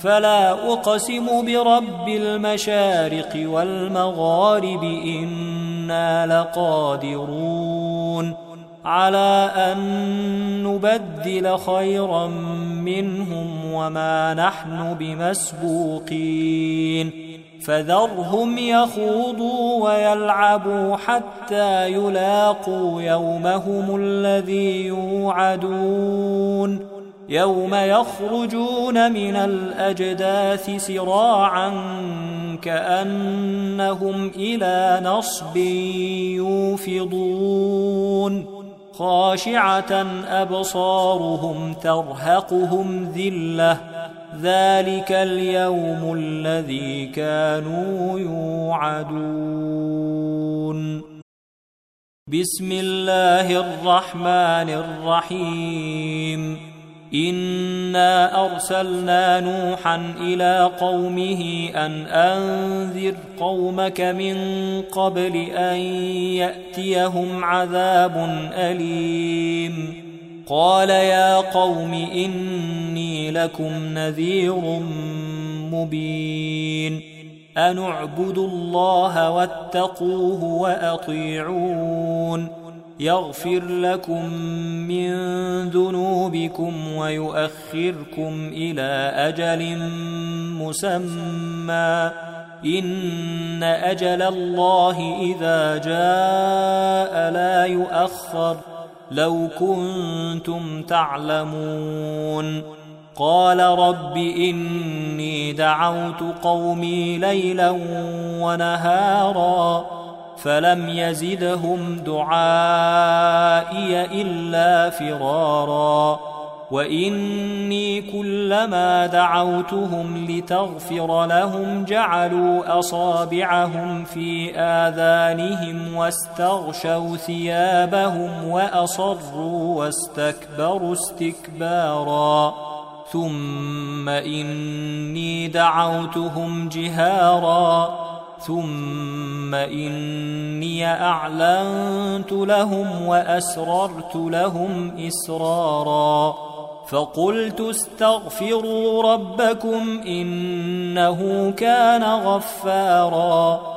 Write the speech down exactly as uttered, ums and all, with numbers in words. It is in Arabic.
فلا أقسم برب المشارق والمغارب إنا لقادرون على أن نبدل خيرا منهم وما نحن بمسبوقين فذرهم يخوضوا ويلعبوا حتى يلاقوا يومهم الذي يوعدون يوم يخرجون من الأجداث سراعا كأنهم إلى نصب يوفضون خاشعة أبصارهم ترهقهم ذلة ذلك اليوم الذي كانوا يوعدون. بسم الله الرحمن الرحيم. إنا أرسلنا نوحا إلى قومه أن أنذر قومك من قبل أن يأتيهم عذاب أليم قال يا قوم إني لكم نذير مبين أن اعبدوا الله واتقوه وأطيعون يغفر لكم من ذنوبكم ويؤخركم إلى أجل مسمى إن أجل الله إذا جاء لا يؤخر لو كنتم تعلمون. قال رب إني دعوت قومي ليلا ونهارا فلم يزدهم دعائي إلا فرارا وإني كلما دعوتهم لتغفر لهم جعلوا أصابعهم في آذانهم واستغشوا ثيابهم وأصروا واستكبروا استكبارا ثم إني دعوتهم جهارا ثم إني أعلنت لهم وأسررت لهم إسرارا فقلت استغفروا ربكم إنه كان غفارا